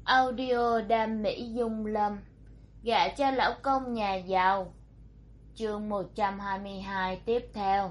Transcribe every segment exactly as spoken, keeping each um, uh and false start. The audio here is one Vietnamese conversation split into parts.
Audio đam mỹ dung lâm, gả cho lão công nhà giàu. Chương một trăm hai mươi hai tiếp theo.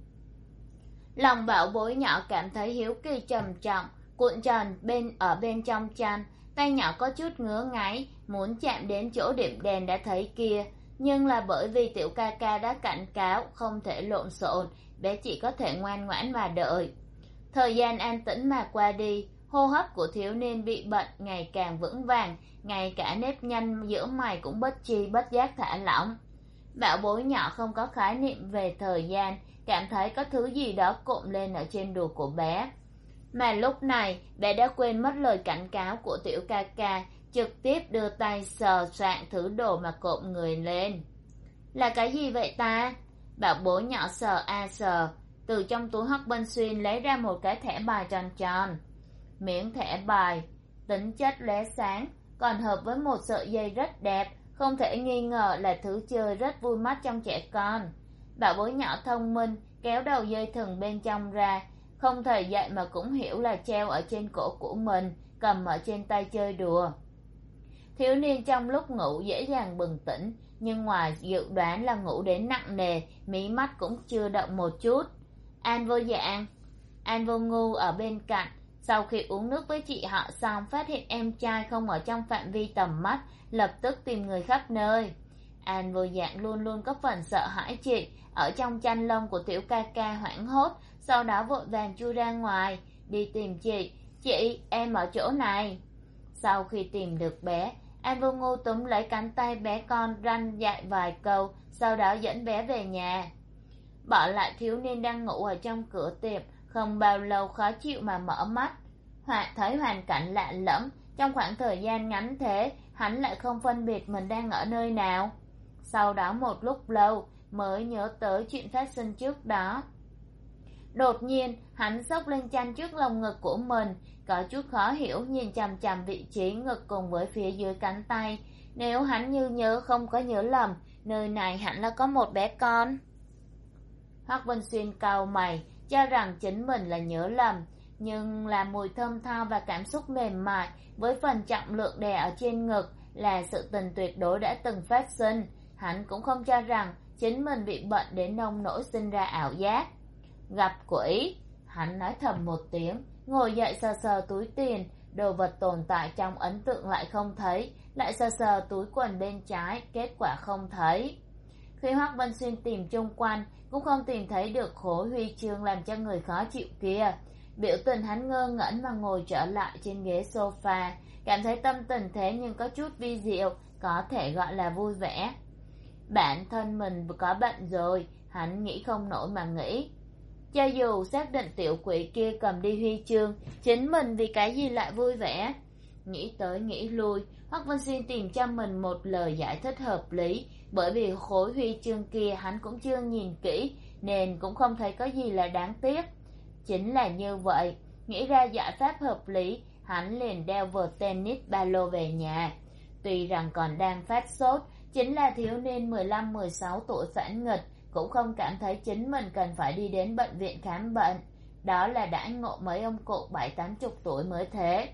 Lòng bảo bối nhỏ cảm thấy hiếu kỳ trầm trọng, cuộn tròn bên ở bên trong chăn, tay nhỏ có chút ngứa ngáy, muốn chạm đến chỗ điểm đèn đã thấy kia, nhưng là bởi vì tiểu ca ca đã cảnh cáo không thể lộn xộn, bé chỉ có thể ngoan ngoãn mà đợi. Thời gian an tĩnh mà qua đi, hô hấp của thiếu niên bị bệnh ngày càng vững vàng, ngay cả nếp nhăn giữa mày cũng bất chi bất giác thả lỏng. Bảo bối nhỏ không có khái niệm về thời gian, cảm thấy có thứ gì đó cộm lên ở trên đùi của bé. Mà lúc này, bé đã quên mất lời cảnh cáo của tiểu ca ca, trực tiếp đưa tay sờ soạng thứ đồ mà cộm người lên. Là cái gì vậy ta? Bảo bối nhỏ sờ a sờ, từ trong túi Hoắc Bân Xuyên lấy ra một cái thẻ bài tròn tròn. Miếng thẻ bài, tính chất lóe sáng, còn hợp với một sợi dây rất đẹp, không thể nghi ngờ là thứ chơi rất vui mắt trong trẻ con. Bảo bối nhỏ thông minh, kéo đầu dây thừng bên trong ra, không thể dậy mà cũng hiểu là treo ở trên cổ của mình, cầm ở trên tay chơi đùa. Thiếu niên trong lúc ngủ dễ dàng bừng tỉnh, nhưng ngoài dự đoán là ngủ đến nặng nề, mí mắt cũng chưa động một chút. An vô dạng, An vô ngu ở bên cạnh, sau khi uống nước với chị họ xong phát hiện em trai không ở trong phạm vi tầm mắt, lập tức tìm người khắp nơi. An vô dạng luôn luôn có phần sợ hãi chị, ở trong chăn lông của tiểu ca ca hoảng hốt, sau đó vội vàng chui ra ngoài, đi tìm chị. Chị, em ở chỗ này. Sau khi tìm được bé, An vô ngu túm lấy cánh tay bé con răn dạy vài câu, sau đó dẫn bé về nhà. Bỏ lại thiếu niên đang ngủ ở trong cửa tiệm, không bao lâu khó chịu mà mở mắt. Hoặc thấy hoàn cảnh lạ lẫm, trong khoảng thời gian ngắn thế, hắn lại không phân biệt mình đang ở nơi nào. Sau đó một lúc lâu, mới nhớ tới chuyện phát sinh trước đó. Đột nhiên, hắn xốc lên chăn trước lồng ngực của mình, có chút khó hiểu nhìn chằm chằm vị trí ngực cùng với phía dưới cánh tay. Nếu hắn như nhớ không có nhớ lầm, nơi này hẳn là có một bé con. Hoắc Vân Xuyên cau mày, cho rằng chính mình là nhớ lầm, nhưng là mùi thơm tho và cảm xúc mềm mại với phần trọng lượng đè ở trên ngực là sự tình tuyệt đối đã từng phát sinh. Hắn cũng không cho rằng chính mình bị bệnh đến nông nỗi sinh ra ảo giác. Gặp quỷ, hắn nói thầm một tiếng, ngồi dậy sờ sờ túi tiền, đồ vật tồn tại trong ấn tượng lại không thấy, lại sờ sờ túi quần bên trái, kết quả không thấy. Khi Hoắc Vân Xuyên tìm chung quanh, cũng không tìm thấy được khối huy chương làm cho người khó chịu kia. Biểu tình hắn ngơ ngẩn mà ngồi trở lại trên ghế sofa, cảm thấy tâm tình thế nhưng có chút vi diệu, có thể gọi là vui vẻ. Bản thân mình có bệnh rồi, hắn nghĩ không nổi mà nghĩ. Cho dù xác định tiểu quỷ kia cầm đi huy chương, chính mình vì cái gì lại vui vẻ? Nghĩ tới nghĩ lui, Hoắc Vân Xuyên tìm cho mình một lời giải thích hợp lý, bởi vì khối huy chương kia hắn cũng chưa nhìn kỹ, nên cũng không thấy có gì là đáng tiếc. Chính là như vậy, nghĩ ra giải pháp hợp lý, hắn liền đeo vợt tennis ba lô về nhà. Tuy rằng còn đang phát sốt, chính là thiếu niên mười lăm mười sáu tuổi phản nghịch, cũng không cảm thấy chính mình cần phải đi đến bệnh viện khám bệnh. Đó là đã ngộ mấy ông cụ bảy tám chục tuổi mới thế.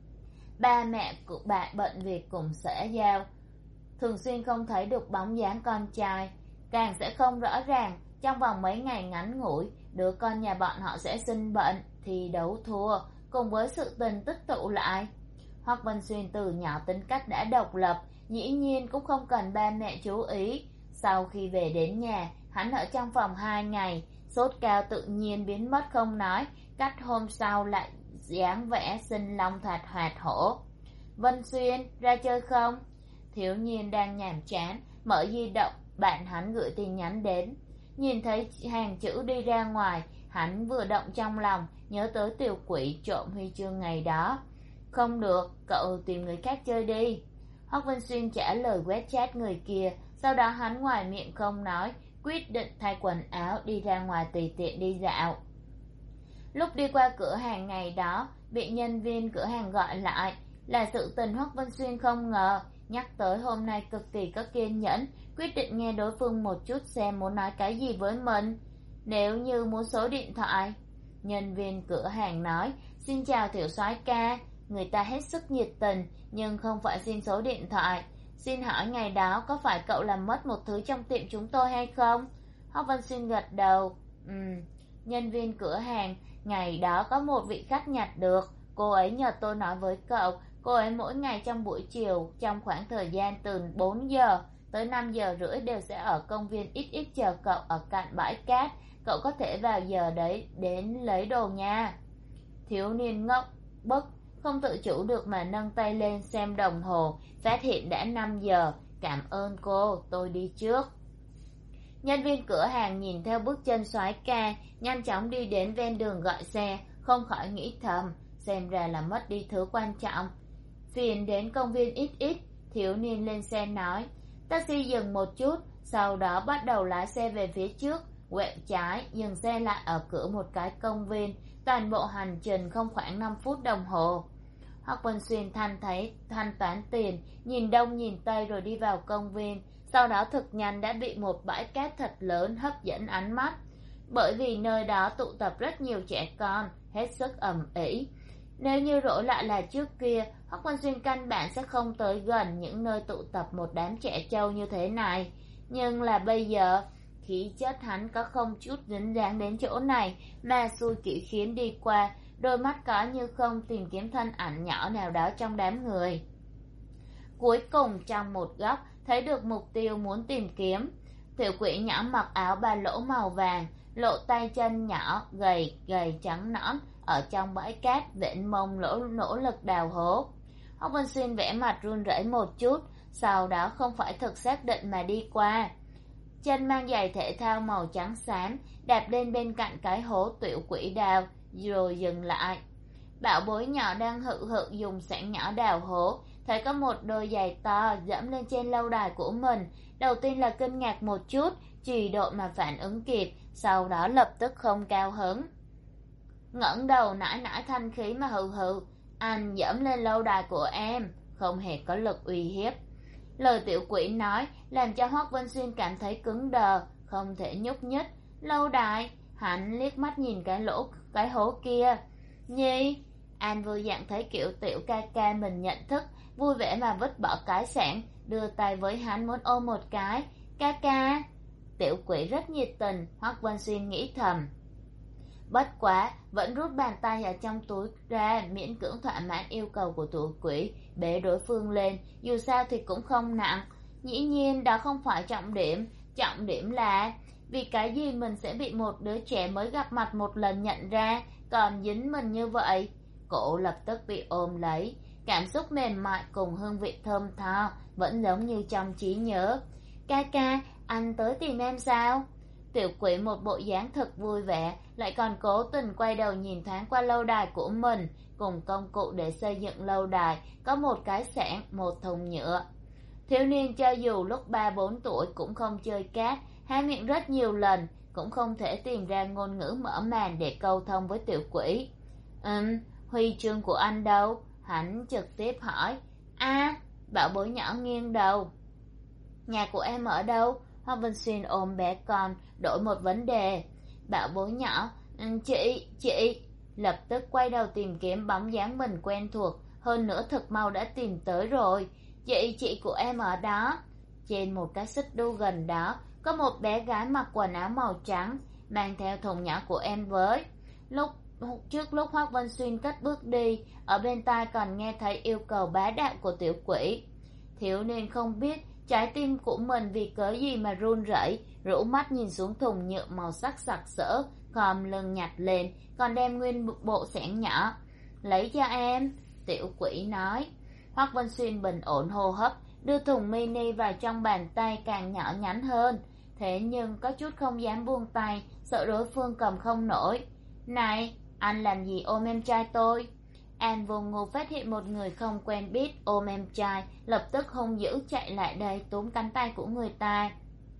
Ba mẹ của bạn bận việc cùng xã giao, thường xuyên không thấy được bóng dáng con trai, càng sẽ không rõ ràng trong vòng mấy ngày ngắn ngủi đứa con nhà bọn họ sẽ sinh bệnh, thì đấu thua cùng với sự tình tích tụ lại. Hoắc Vân Xuyên từ nhỏ tính cách đã độc lập, dĩ nhiên cũng không cần ba mẹ chú ý. Sau khi về đến nhà, hắn ở trong phòng hai ngày, sốt cao tự nhiên biến mất không nói, cách hôm sau lại dáng vẻ sinh long thoạt hoạt hổ. Vân Xuyên, ra chơi không? Thiếu niên đang nhàm chán, mở di động, bạn hắn gửi tin nhắn đến. Nhìn thấy hàng chữ đi ra ngoài, hắn vừa động trong lòng, nhớ tới tiểu quỷ trộm huy chương ngày đó. Không được, cậu tìm người khác chơi đi. Hoắc Vân Xuyên trả lời quét chat người kia, sau đó hắn ngoài miệng không nói, quyết định thay quần áo đi ra ngoài tùy tiện đi dạo. Lúc đi qua cửa hàng ngày đó, bị nhân viên cửa hàng gọi lại, là sự tình Hoắc Vân Xuyên không ngờ, nhắc tới hôm nay cực kỳ có kiên nhẫn, quyết định nghe đối phương một chút xem muốn nói cái gì với mình. Nếu như muốn số điện thoại. Nhân viên cửa hàng nói, xin chào tiểu soái ca, người ta hết sức nhiệt tình, nhưng không phải xin số điện thoại. Xin hỏi ngày đó có phải cậu làm mất một thứ trong tiệm chúng tôi hay không? Hoắc Văn Xuyên gật đầu. Ừm, nhân viên cửa hàng, ngày đó có một vị khách nhặt được. Cô ấy nhờ tôi nói với cậu, cô ấy mỗi ngày trong buổi chiều, trong khoảng thời gian từ bốn giờ tới năm giờ rưỡi đều sẽ ở công viên ít ít chờ cậu ở cạnh bãi cát. Cậu có thể vào giờ đấy đến lấy đồ nha. Thiếu niên ngốc bức, không tự chủ được mà nâng tay lên xem đồng hồ, phát hiện đã năm giờ. Cảm ơn cô, tôi đi trước. Nhân viên cửa hàng nhìn theo bước chân soái ca nhanh chóng đi đến ven đường gọi xe, không khỏi nghĩ thầm, xem ra là mất đi thứ quan trọng. Phiền đến công viên ít ít, thiếu niên lên xe nói. Taxi dừng một chút, sau đó bắt đầu lái xe về phía trước, quẹo trái, dừng xe lại ở cửa một cái công viên. Toàn bộ hành trình không khoảng năm phút đồng hồ. Hoắc Vân Xuyên thanh thấy thanh toán tiền, nhìn đông nhìn tây rồi đi vào công viên. Sau đó thực nhanh đã bị một bãi cát thật lớn hấp dẫn ánh mắt, bởi vì nơi đó tụ tập rất nhiều trẻ con, hết sức ầm ĩ. Nếu như đổi lại là trước kia, Hoắc Vân Xuyên căn bản sẽ không tới gần những nơi tụ tập một đám trẻ trâu như thế này. Nhưng là bây giờ, khí chất hắn có không chút dính dáng đến chỗ này, mà xui kỹ khiến đi qua, đôi mắt có như không tìm kiếm thân ảnh nhỏ nào đó trong đám người. Cuối cùng trong một góc thấy được mục tiêu muốn tìm kiếm. Tiểu quỷ nhỏ mặc áo ba lỗ màu vàng, lộ tay chân nhỏ gầy gầy trắng nõn ở trong bãi cát vểnh mông lỗ nỗ lực đào hố. Hoắc Vân Xuyên vẽ mặt run rẩy một chút, sau đó không phải thực xác định mà đi qua. Chân mang giày thể thao màu trắng xám, đạp lên bên cạnh cái hố tiểu quỷ đào, rồi dừng lại. Bảo bối nhỏ đang hự hự dùng xẻng nhỏ đào hố, thấy có một đôi giày to dẫm lên trên lâu đài của mình. Đầu tiên là kinh ngạc một chút, trì độ mà phản ứng kịp, sau đó lập tức không cao hứng. Ngẩng đầu nãi nãi thanh khí mà hừ hừ, anh dẫm lên lâu đài của em, không hề có lực uy hiếp. Lời tiểu quỷ nói làm cho Hoắc Vân Xuyên cảm thấy cứng đờ, không thể nhúc nhích. Lâu đài, hắn liếc mắt nhìn cái lỗ cái hố kia. Nhi, anh vui dặn thấy kiểu tiểu ca ca mình nhận thức, vui vẻ mà vứt bỏ cái xẻng, đưa tay với hắn muốn ôm một cái. Ca ca. Tiểu quỷ rất nhiệt tình, Hoắc Vân Xuyên nghĩ thầm. Bất quá, vẫn rút bàn tay ở trong túi ra, miễn cưỡng thỏa mãn yêu cầu của tiểu quỷ, bế đối phương lên, dù sao thì cũng không nặng. Dĩ nhiên đó không phải trọng điểm, trọng điểm là vì cái gì mình sẽ bị một đứa trẻ mới gặp mặt một lần nhận ra, còn dính mình như vậy. Cổ lập tức bị ôm lấy, cảm xúc mềm mại cùng hương vị thơm tho vẫn giống như trong trí nhớ. Ca ca, anh tới tìm em sao? Tiểu quỷ một bộ dáng thật vui vẻ, lại còn cố tình quay đầu nhìn thoáng qua lâu đài của mình, cùng công cụ để xây dựng lâu đài, có một cái xẻng, một thùng nhựa. Thiếu niên cho dù lúc ba bốn tuổi cũng không chơi cát, há miệng rất nhiều lần, cũng không thể tìm ra ngôn ngữ mở màn để câu thông với tiểu quỷ. Ừm, huy chương của anh đâu? Hắn trực tiếp hỏi. A, bảo bối nhỏ nghiêng đầu. Nhà của em ở đâu? Hoắc Vân Xuyên ôm bé con, đổi một vấn đề. Bảo bối nhỏ, chị, chị, lập tức quay đầu tìm kiếm bóng dáng mình quen thuộc, hơn nữa thật mau đã tìm tới rồi. Chị, chị của em ở đó. Trên một cái xích đu gần đó, có một bé gái mặc quần áo màu trắng, mang theo thùng nhỏ của em với. Lúc trước lúc Hoắc Vân Xuyên cất bước đi, ở bên tai còn nghe thấy yêu cầu bá đạo của tiểu quỷ. Thiếu niên không biết trái tim của mình vì cớ gì mà run rẩy, rũ mắt nhìn xuống thùng nhựa màu sắc sặc sỡ, khom lưng nhặt lên, còn đem nguyên bộ xẻng nhỏ. Lấy cho em, tiểu quỷ nói. Hoắc Vân Xuyên bình ổn hô hấp, đưa thùng mini vào trong bàn tay càng nhỏ nhắn hơn, thế nhưng có chút không dám buông tay, sợ đối phương cầm không nổi. Này, anh làm gì ôm em trai tôi? An vô ngô phát hiện một người không quen biết ôm em trai, lập tức hung dữ chạy lại đây túm cánh tay của người ta.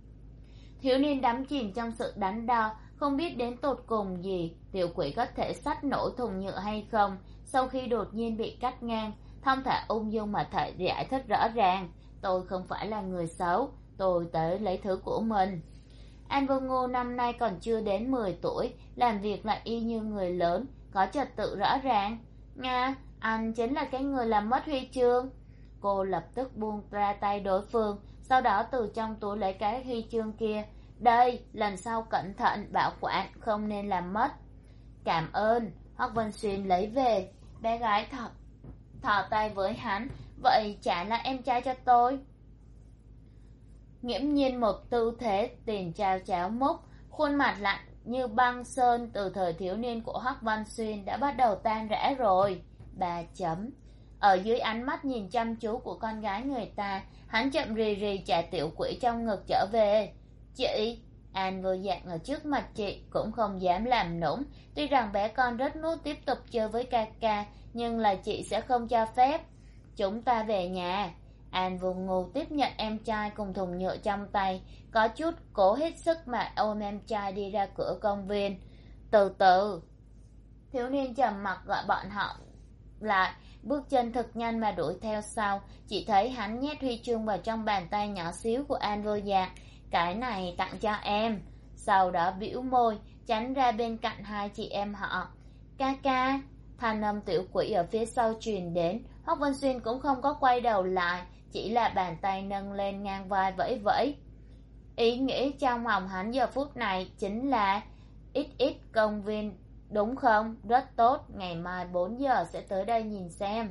Thiếu niên đắm chìm trong sự đắn đo, không biết đến tột cùng gì tiểu quỷ có thể xách nổi thùng nhựa hay không. Sau khi đột nhiên bị cắt ngang, thong thả ung dung mà thể giải thích rõ ràng. Tôi không phải là người xấu, tôi tới lấy thứ của mình. An vô ngô năm nay còn chưa đến mười tuổi, làm việc lại y như người lớn, có trật tự rõ ràng. Nga, Anh chính là cái người làm mất huy chương. Cô lập tức buông ra tay đối phương, sau đó từ trong túi lấy cái huy chương kia. Đây, lần sau cẩn thận bảo quản, không nên làm mất. Cảm ơn. Hoắc Vân Xuyên lấy về. Bé gái thỏ, thỏ tay với hắn. Vậy trả lại em trai cho tôi. Nghiễm nhiên một tư thế tiền trao cháo múc, khuôn mặt lạnh như băng sơn từ thời thiếu niên của Hoắc Văn Xuyên đã bắt đầu tan rã rồi. Ba chấm. Ở dưới ánh mắt nhìn chăm chú của con gái người ta, hắn chậm rì rì trả tiểu quỷ trong ngực trở về. Chị! An vô dạng ở trước mặt chị cũng không dám làm nũng. Tuy rằng bé con rất muốn tiếp tục chơi với ca ca, nhưng là chị sẽ không cho phép. Chúng ta về nhà. An vô ngô tiếp nhận em trai cùng thùng nhựa trong tay, có chút cố hết sức mà ôm em trai đi ra cửa công viên. Từ từ. Thiếu niên trầm mặc gọi bọn họ lại, bước chân thật nhanh mà đuổi theo sau. Chỉ thấy hắn nhét huy chương vào trong bàn tay nhỏ xíu của An vô dạng. Cái này tặng cho em. Sau đó bĩu môi tránh ra bên cạnh hai chị em họ. Ca ca. Thanh âm tiểu quỷ ở phía sau truyền đến. Hoắc Vân Xuyên cũng không có quay đầu lại, chỉ là bàn tay nâng lên ngang vai vẫy vẫy. Ý nghĩ trong lòng hắn giờ phút này chính là ít ít công viên, đúng không? Rất tốt, ngày mai bốn giờ sẽ tới đây nhìn xem.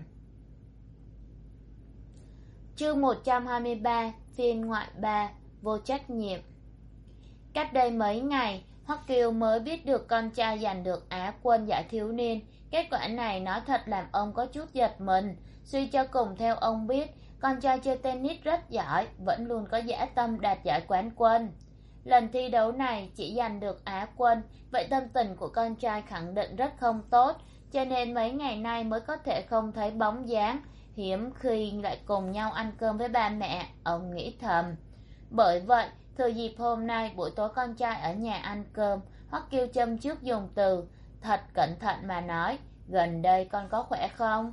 Chương một trăm hai mươi ba, phiên ngoại ba, vô trách nhiệm. Cách đây mấy ngày, Hoắc Kiều mới biết được con trai giành được Á quân giải thiếu niên. Kết quả này nói thật làm ông có chút giật mình. Suy cho cùng theo ông biết, con trai chơi tennis rất giỏi, vẫn luôn có dã tâm đạt giải quán quân. Lần thi đấu này chỉ giành được Á quân, vậy tâm tình của con trai khẳng định rất không tốt, cho nên mấy ngày nay mới có thể không thấy bóng dáng, hiếm khi lại cùng nhau ăn cơm với ba mẹ, ông nghĩ thầm. Bởi vậy, thừa dịp hôm nay buổi tối con trai ở nhà ăn cơm, Hoắc Kiêu châm trước dùng từ thật cẩn thận mà nói, gần đây con có khỏe không?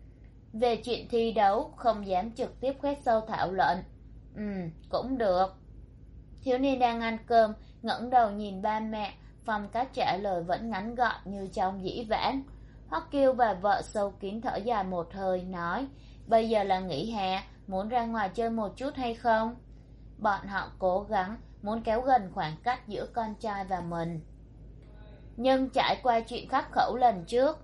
Về chuyện thi đấu, không dám trực tiếp khoét sâu thảo luận. Ừ, cũng được. Thiếu niên đang ăn cơm, ngẩng đầu nhìn ba mẹ, phong cách trả lời vẫn ngắn gọn như trong dĩ vãng. Hoắc Kiêu và vợ sâu kín thở dài một hơi, nói, bây giờ là nghỉ hè, muốn ra ngoài chơi một chút hay không? Bọn họ cố gắng, muốn kéo gần khoảng cách giữa con trai và mình. Nhưng trải qua chuyện khắc khẩu lần trước,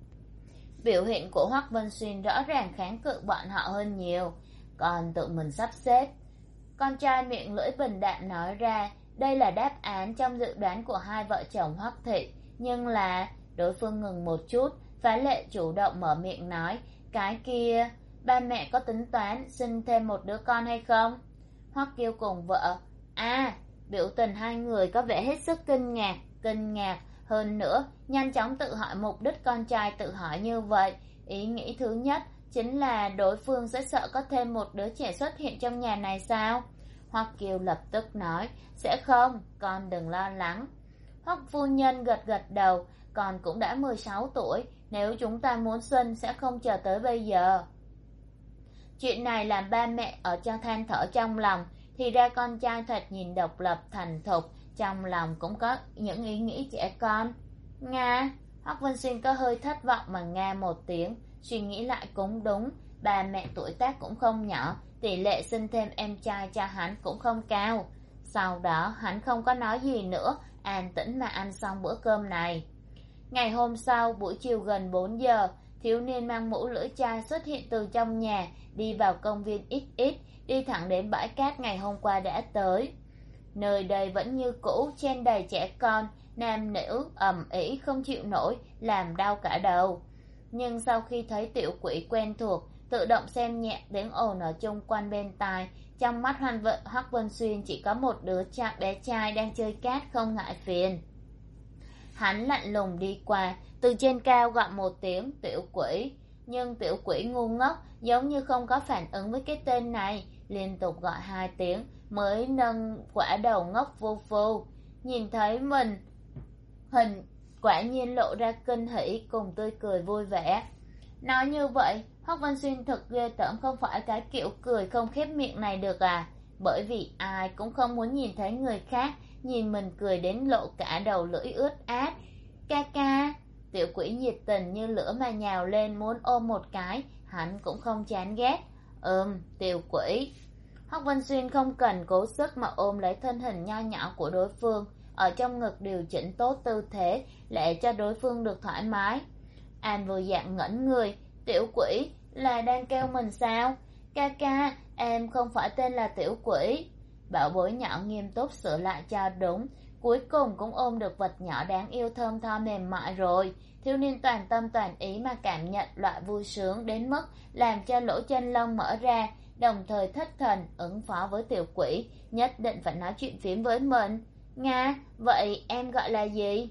biểu hiện của Hoắc Vân Xuyên rõ ràng kháng cự bọn họ hơn nhiều, còn tự mình sắp xếp. Con trai miệng lưỡi bình đạm nói ra, đây là đáp án trong dự đoán của hai vợ chồng Hoắc Thị, nhưng là đối phương ngừng một chút, phá lệ chủ động mở miệng nói, cái kia, ba mẹ có tính toán sinh thêm một đứa con hay không? Hoắc Kiêu cùng vợ, à, biểu tình hai người có vẻ hết sức kinh ngạc, kinh ngạc. Hơn nữa, nhanh chóng tự hỏi mục đích con trai tự hỏi như vậy. Ý nghĩ thứ nhất chính là đối phương sẽ sợ có thêm một đứa trẻ xuất hiện trong nhà này sao? Hoắc Kiều lập tức nói, sẽ không, con đừng lo lắng. Hoắc phu nhân gật gật đầu, con cũng đã mười sáu tuổi, nếu chúng ta muốn sinh sẽ không chờ tới bây giờ. Chuyện này làm ba mẹ ở cho than thở trong lòng, thì ra con trai thật nhìn độc lập thành thục, trong lòng cũng có những ý nghĩ trẻ con. Nga. Hoắc Vân Xuyên có hơi thất vọng mà nga một tiếng, suy nghĩ lại cũng đúng, ba mẹ tuổi tác cũng không nhỏ, tỷ lệ sinh thêm em trai cho hắn cũng không cao. Sau đó hắn không có nói gì nữa, an tĩnh mà ăn xong bữa cơm này. Ngày hôm sau, buổi chiều gần bốn giờ, thiếu niên mang mũ lưỡi chai xuất hiện từ trong nhà, đi vào công viên ích ích, đi thẳng đến bãi cát ngày hôm qua đã tới. Nơi đây vẫn như cũ, chen đầy trẻ con, nam nữ ầm ĩ không chịu nổi, làm đau cả đầu. Nhưng sau khi thấy tiểu quỷ quen thuộc, tự động xem nhẹ tiếng ồn ở chung quanh bên tai, trong mắt Hoan Vận Hoắc Vân Xuyên chỉ có một đứa cha bé trai đang chơi cát không ngại phiền. Hắn lạnh lùng đi qua, từ trên cao gọi một tiếng tiểu quỷ, nhưng tiểu quỷ ngu ngốc, giống như không có phản ứng với cái tên này, liên tục gọi hai tiếng mới nâng quả đầu ngốc vô vô. Nhìn thấy mình, hình quả nhiên lộ ra kinh hỉ cùng tươi cười vui vẻ. Nói như vậy, Hoắc Văn Xuyên thật ghê tởm, không phải cái kiểu cười không khép miệng này được à? Bởi vì ai cũng không muốn nhìn thấy người khác nhìn mình cười đến lộ cả đầu lưỡi ướt át. Ca ca. tiểu quỷ nhiệt tình như lửa mà nhào lên muốn ôm một cái, hắn cũng không chán ghét. Ừm, tiểu quỷ. Hoắc Vân Xuyên không cần cố sức mà ôm lấy thân hình nho nhỏ của đối phương, ở trong ngực điều chỉnh tốt tư thế để cho đối phương được thoải mái. An Vô Dạng ngẩn người. Tiểu quỷ là đang kêu mình sao? Ca ca, em không phải tên là tiểu quỷ. Bảo bối nhỏ nghiêm túc sửa lại cho đúng. Cuối cùng cũng ôm được vật nhỏ đáng yêu thơm tho mềm mại rồi. Thiếu niên toàn tâm toàn ý mà cảm nhận loại vui sướng đến mức làm cho lỗ chân lông mở ra, đồng thời thất thần ứng phó với tiểu quỷ, nhất định phải nói chuyện phím với mình. Nga, vậy em gọi là gì?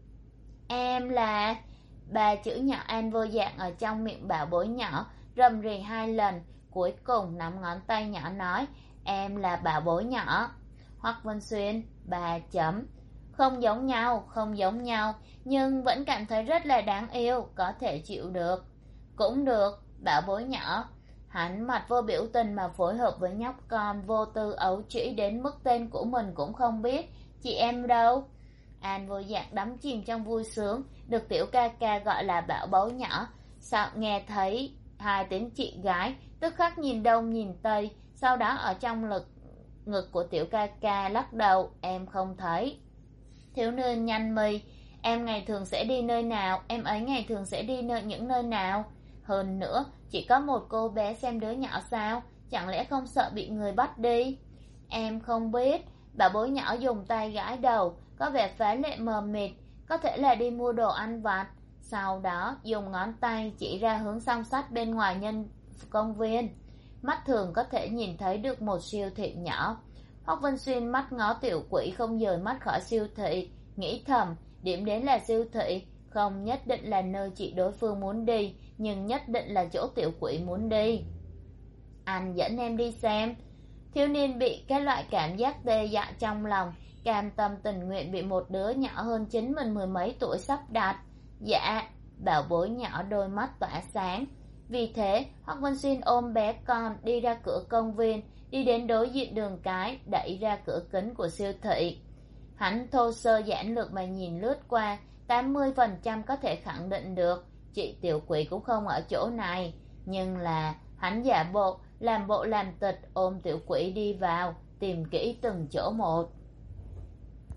Em là... Ba chữ nhỏ An Vô Dạng ở trong miệng bảo bối nhỏ rầm rì hai lần, cuối cùng nắm ngón tay nhỏ nói, em là bảo bối nhỏ. Hoắc Vân Xuyên, ba chấm. Không giống nhau, không giống nhau, nhưng vẫn cảm thấy rất là đáng yêu, có thể chịu được. Cũng được, bảo bối nhỏ. Hắn mặt vô biểu tình mà phối hợp với nhóc con vô tư ấu trĩ đến mức tên của mình cũng không biết. Chị em đâu? An Vô Dạng đắm chìm trong vui sướng, được tiểu ca ca gọi là bảo bối nhỏ. Sao nghe thấy hai tiếng chị gái, tức khắc nhìn đông nhìn tây, sau đó ở trong lực ngực của tiểu ca ca lắc đầu, em không thấy. Thiếu niên nhăn mi, em ngày thường sẽ đi nơi nào, em ấy ngày thường sẽ đi nơi những nơi nào? Hơn nữa, chỉ có một cô bé xem đứa nhỏ sao, chẳng lẽ không sợ bị người bắt đi? Em không biết. Bảo bối nhỏ dùng tay gãi đầu, có vẻ phá lệ mờ mịt, có thể là đi mua đồ ăn vặt. Sau đó dùng ngón tay chỉ ra hướng song sắt bên ngoài nhân công viên. Mắt thường có thể nhìn thấy được một siêu thị nhỏ. Hoắc Vân Xuyên mắt ngó tiểu quỷ không rời mắt khỏi siêu thị, nghĩ thầm, điểm đến là siêu thị, không nhất định là nơi chị đối phương muốn đi, nhưng nhất định là chỗ tiểu quỷ muốn đi. Anh dẫn em đi xem. Thiếu niên bị cái loại cảm giác tê dại trong lòng, cam tâm tình nguyện bị một đứa nhỏ hơn chính mình mười mấy tuổi sắp đặt. Dạ, bảo bối nhỏ đôi mắt tỏa sáng. Vì thế, Hoắc Vân Xuyên ôm bé con đi ra cửa công viên, đi đến đối diện đường cái, đẩy ra cửa kính của siêu thị. Hắn thô sơ giản lược mà nhìn lướt qua, tám mươi phần trăm có thể khẳng định được, chị tiểu quỷ cũng không ở chỗ này. Nhưng là, hắn giả bộ, làm bộ làm tịch ôm tiểu quỷ đi vào, tìm kỹ từng chỗ một.